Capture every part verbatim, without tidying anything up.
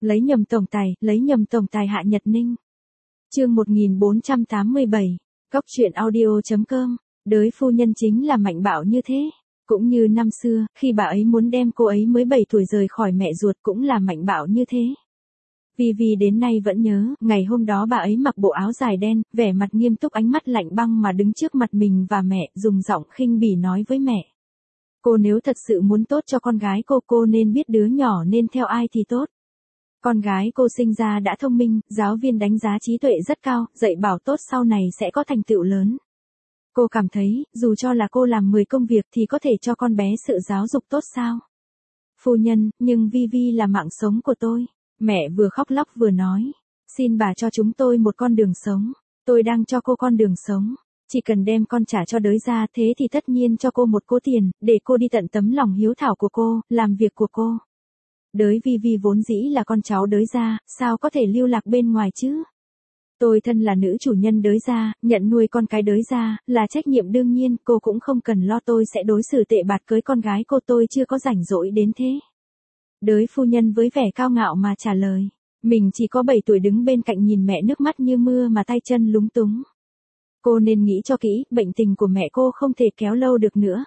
Lấy nhầm tổng tài, lấy nhầm tổng tài Hạ Nhật Ninh. Chương một nghìn bốn trăm tám mươi bảy, Cóc truyện audio chấm com. Đới phu nhân chính là mạnh bạo như thế. Cũng như năm xưa, khi bà ấy muốn đem cô ấy mới bảy tuổi rời khỏi mẹ ruột cũng là mạnh bạo như thế. Vì vì đến nay vẫn nhớ, ngày hôm đó bà ấy mặc bộ áo dài đen, vẻ mặt nghiêm túc, ánh mắt lạnh băng mà đứng trước mặt mình và mẹ, dùng giọng khinh bỉ nói với mẹ. Cô nếu thật sự muốn tốt cho con gái cô, cô nên biết đứa nhỏ nên theo ai thì tốt. Con gái cô sinh ra đã thông minh, giáo viên đánh giá trí tuệ rất cao, dạy bảo tốt sau này sẽ có thành tựu lớn. Cô cảm thấy, dù cho là cô làm mười công việc thì có thể cho con bé sự giáo dục tốt sao? Phu nhân, nhưng Vi Vi là mạng sống của tôi. Mẹ vừa khóc lóc vừa nói. Xin bà cho chúng tôi một con đường sống. Tôi đang cho cô con đường sống. Chỉ cần đem con trả cho đới ra, thế thì tất nhiên cho cô một cố tiền, để cô đi tận tấm lòng hiếu thảo của cô, làm việc của cô. Đới Vi Vi vốn dĩ là con cháu đới ra, sao có thể lưu lạc bên ngoài chứ? Tôi thân là nữ chủ nhân đới ra, nhận nuôi con cái đới ra, là trách nhiệm đương nhiên, cô cũng không cần lo tôi sẽ đối xử tệ bạc cưới con gái cô, tôi chưa có rảnh rỗi đến thế. Đới phu nhân với vẻ cao ngạo mà trả lời, mình chỉ có bảy tuổi đứng bên cạnh nhìn mẹ nước mắt như mưa mà tay chân lúng túng. Cô nên nghĩ cho kỹ, bệnh tình của mẹ cô không thể kéo lâu được nữa.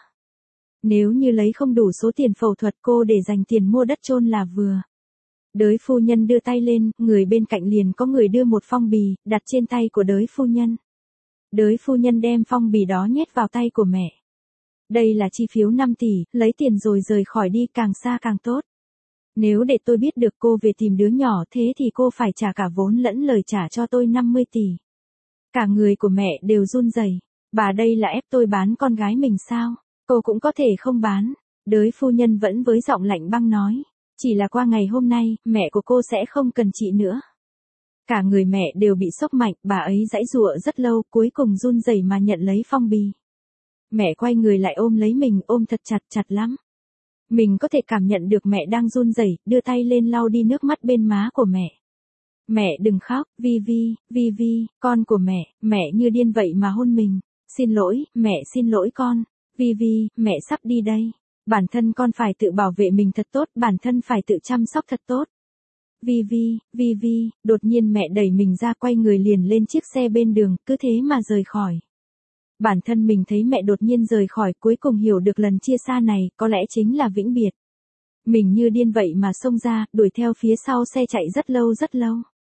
Nếu như lấy không đủ số tiền phẫu thuật cô để dành tiền mua đất chôn là vừa. Đới phu nhân đưa tay lên, người bên cạnh liền có người đưa một phong bì, đặt trên tay của đới phu nhân. Đới phu nhân đem phong bì đó nhét vào tay của mẹ. Đây là chi phiếu năm tỷ, lấy tiền rồi rời khỏi đi, càng xa càng tốt. Nếu để tôi biết được cô về tìm đứa nhỏ thế thì cô phải trả cả vốn lẫn lời trả cho tôi năm mươi tỷ. Cả người của mẹ đều run rẩy. Bà đây là ép tôi bán con gái mình sao? Cô cũng có thể không bán. Đới phu nhân vẫn với giọng lạnh băng nói. Chỉ là qua ngày hôm nay, mẹ của cô sẽ không cần chị nữa. Cả người mẹ đều bị sốc mạnh, bà ấy giãy giụa rất lâu, cuối cùng run rẩy mà nhận lấy phong bì. Mẹ quay người lại ôm lấy mình, ôm thật chặt chặt lắm. Mình có thể cảm nhận được mẹ đang run rẩy, đưa tay lên lau đi nước mắt bên má của mẹ. Mẹ đừng khóc, Vi Vi, Vi Vi, con của mẹ, mẹ như điên vậy mà hôn mình. Xin lỗi, mẹ xin lỗi con. Vi Vi, mẹ sắp đi đây. Bản thân con phải tự bảo vệ mình thật tốt, bản thân phải tự chăm sóc thật tốt. Vi Vi, Vi Vi, đột nhiên mẹ đẩy mình ra, quay người liền lên chiếc xe bên đường, cứ thế mà rời khỏi. Bản thân mình thấy mẹ đột nhiên rời khỏi, cuối cùng hiểu được lần chia xa này, có lẽ chính là vĩnh biệt. Mình như điên vậy mà xông ra, đuổi theo phía sau xe chạy rất lâu rất lâu.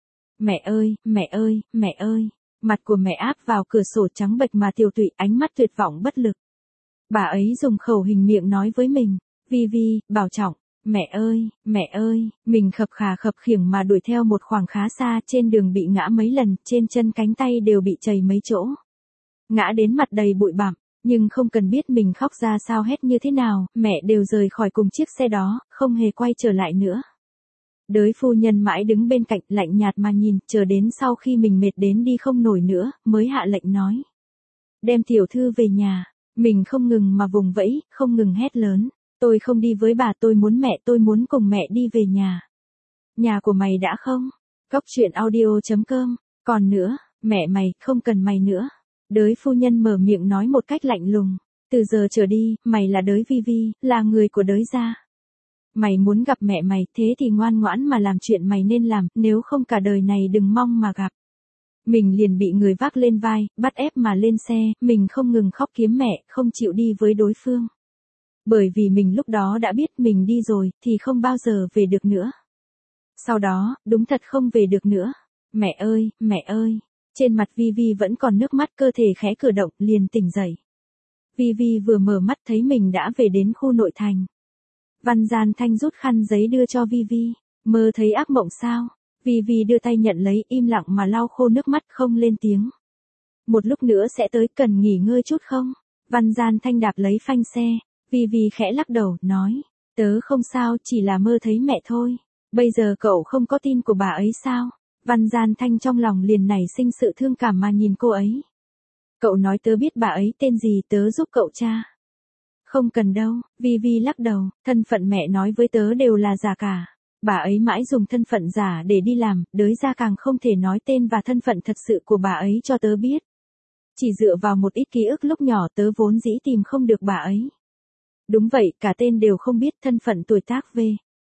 Mẹ ơi, mẹ ơi, mẹ ơi, mặt của mẹ áp vào cửa sổ trắng bệch mà tiều tụy, ánh mắt tuyệt vọng bất lực. Bà ấy dùng khẩu hình miệng nói với mình, Vi Vi, bảo trọng, mẹ ơi, mẹ ơi, mình khập khà khập khiễng mà đuổi theo một khoảng khá xa, trên đường bị ngã mấy lần, trên chân cánh tay đều bị chảy mấy chỗ. Ngã đến mặt đầy bụi bặm, nhưng không cần biết mình khóc ra sao hét như thế nào, mẹ đều rời khỏi cùng chiếc xe đó, không hề quay trở lại nữa. Đới phu nhân mãi đứng bên cạnh, lạnh nhạt mà nhìn, chờ đến sau khi mình mệt đến đi không nổi nữa, mới hạ lệnh nói. Đem tiểu thư về nhà. Mình không ngừng mà vùng vẫy, không ngừng hét lớn. Tôi không đi với bà, tôi muốn mẹ, tôi muốn cùng mẹ đi về nhà. Nhà của mày đã không? Cóc truyện audio chấm com. Còn nữa, mẹ mày, không cần mày nữa. Đới phu nhân mở miệng nói một cách lạnh lùng. Từ giờ trở đi, mày là đới Vi Vi, là người của đới gia. Mày muốn gặp mẹ mày, thế thì ngoan ngoãn mà làm chuyện mày nên làm, nếu không cả đời này đừng mong mà gặp. Mình liền bị người vác lên vai, bắt ép mà lên xe, mình không ngừng khóc kiếm mẹ, không chịu đi với đối phương. Bởi vì mình lúc đó đã biết mình đi rồi, thì không bao giờ về được nữa. Sau đó, đúng thật không về được nữa. Mẹ ơi, mẹ ơi. Trên mặt Vi Vi vẫn còn nước mắt, cơ thể khẽ cử động, liền tỉnh dậy. Vi Vi vừa mở mắt thấy mình đã về đến khu nội thành. Văn Gian Thanh rút khăn giấy đưa cho Vi Vi. Mơ thấy ác mộng sao? Vi Vi đưa tay nhận lấy, im lặng mà lau khô nước mắt, không lên tiếng. Một lúc nữa sẽ tới, cần nghỉ ngơi chút không? Văn Gian Thanh đạp lấy phanh xe. Vi Vi khẽ lắc đầu, nói. Tớ không sao, chỉ là mơ thấy mẹ thôi. Bây giờ cậu không có tin của bà ấy sao? Văn Gian Thanh trong lòng liền nảy sinh sự thương cảm mà nhìn cô ấy. Cậu nói tớ biết bà ấy tên gì, tớ giúp cậu tra. Không cần đâu, Vi Vi lắc đầu, thân phận mẹ nói với tớ đều là giả cả. Bà ấy mãi dùng thân phận giả để đi làm, đới ra càng không thể nói tên và thân phận thật sự của bà ấy cho tớ biết. Chỉ dựa vào một ít ký ức lúc nhỏ tớ vốn dĩ tìm không được bà ấy. Đúng vậy, cả tên đều không biết, thân phận tuổi tác về.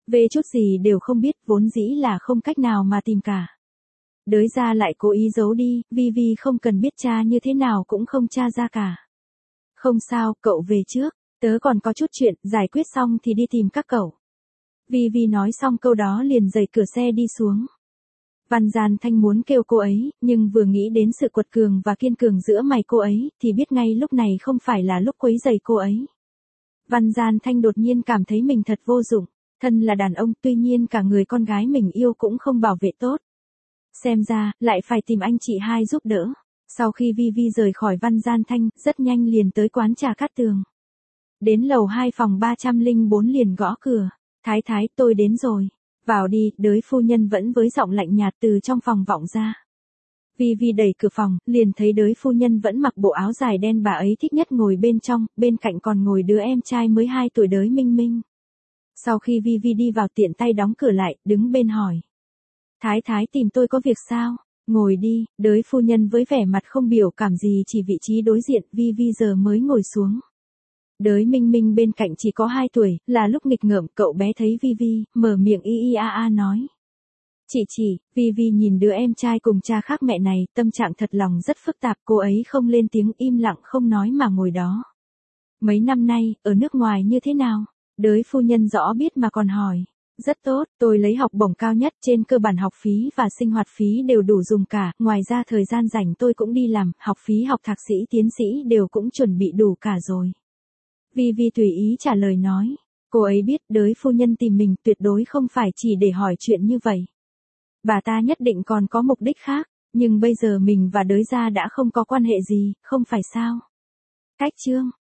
Về chút gì đều không biết, vốn dĩ là không cách nào mà tìm cả. Đới ra lại cố ý giấu đi, Vi Vi không cần biết cha như thế nào cũng không tra ra cả. Không sao, cậu về trước, tớ còn có chút chuyện, giải quyết xong thì đi tìm các cậu. Vi Vi nói xong câu đó liền đẩy cửa xe đi xuống. Văn Gian Thanh muốn kêu cô ấy, nhưng vừa nghĩ đến sự quật cường và kiên cường giữa mày cô ấy, thì biết ngay lúc này không phải là lúc quấy rầy cô ấy. Văn Gian Thanh đột nhiên cảm thấy mình thật vô dụng, thân là đàn ông tuy nhiên cả người con gái mình yêu cũng không bảo vệ tốt. Xem ra, lại phải tìm anh chị hai giúp đỡ. Sau khi Vi Vi rời khỏi Văn Gian Thanh, rất nhanh liền tới quán trà Cát Tường. Đến lầu hai phòng ba không bốn liền gõ cửa. Thái thái, tôi đến rồi. Vào đi, đới phu nhân vẫn với giọng lạnh nhạt từ trong phòng vọng ra. Vi Vi đẩy cửa phòng, liền thấy đới phu nhân vẫn mặc bộ áo dài đen bà ấy thích nhất ngồi bên trong, bên cạnh còn ngồi đứa em trai mới hai tuổi đới Minh Minh. Sau khi Vi Vi đi vào tiện tay đóng cửa lại, đứng bên hỏi. Thái thái tìm tôi có việc sao? Ngồi đi, đới phu nhân với vẻ mặt không biểu cảm gì chỉ vị trí đối diện, Vi Vi giờ mới ngồi xuống. Đới Minh Minh bên cạnh chỉ có hai tuổi, là lúc nghịch ngợm, cậu bé thấy Vi Vi, mở miệng y y a a nói. Chị chỉ, Vi Vi nhìn đứa em trai cùng cha khác mẹ này, tâm trạng thật lòng rất phức tạp, cô ấy không lên tiếng, im lặng không nói mà ngồi đó. Mấy năm nay, ở nước ngoài như thế nào? Đới phu nhân rõ biết mà còn hỏi. Rất tốt, tôi lấy học bổng cao nhất, trên cơ bản học phí và sinh hoạt phí đều đủ dùng cả, ngoài ra thời gian rảnh tôi cũng đi làm, học phí học thạc sĩ tiến sĩ đều cũng chuẩn bị đủ cả rồi. Vi Vi tùy ý trả lời nói, cô ấy biết đới phu nhân tìm mình tuyệt đối không phải chỉ để hỏi chuyện như vậy. Bà ta nhất định còn có mục đích khác, nhưng bây giờ mình và đới gia đã không có quan hệ gì, không phải sao? Cách chương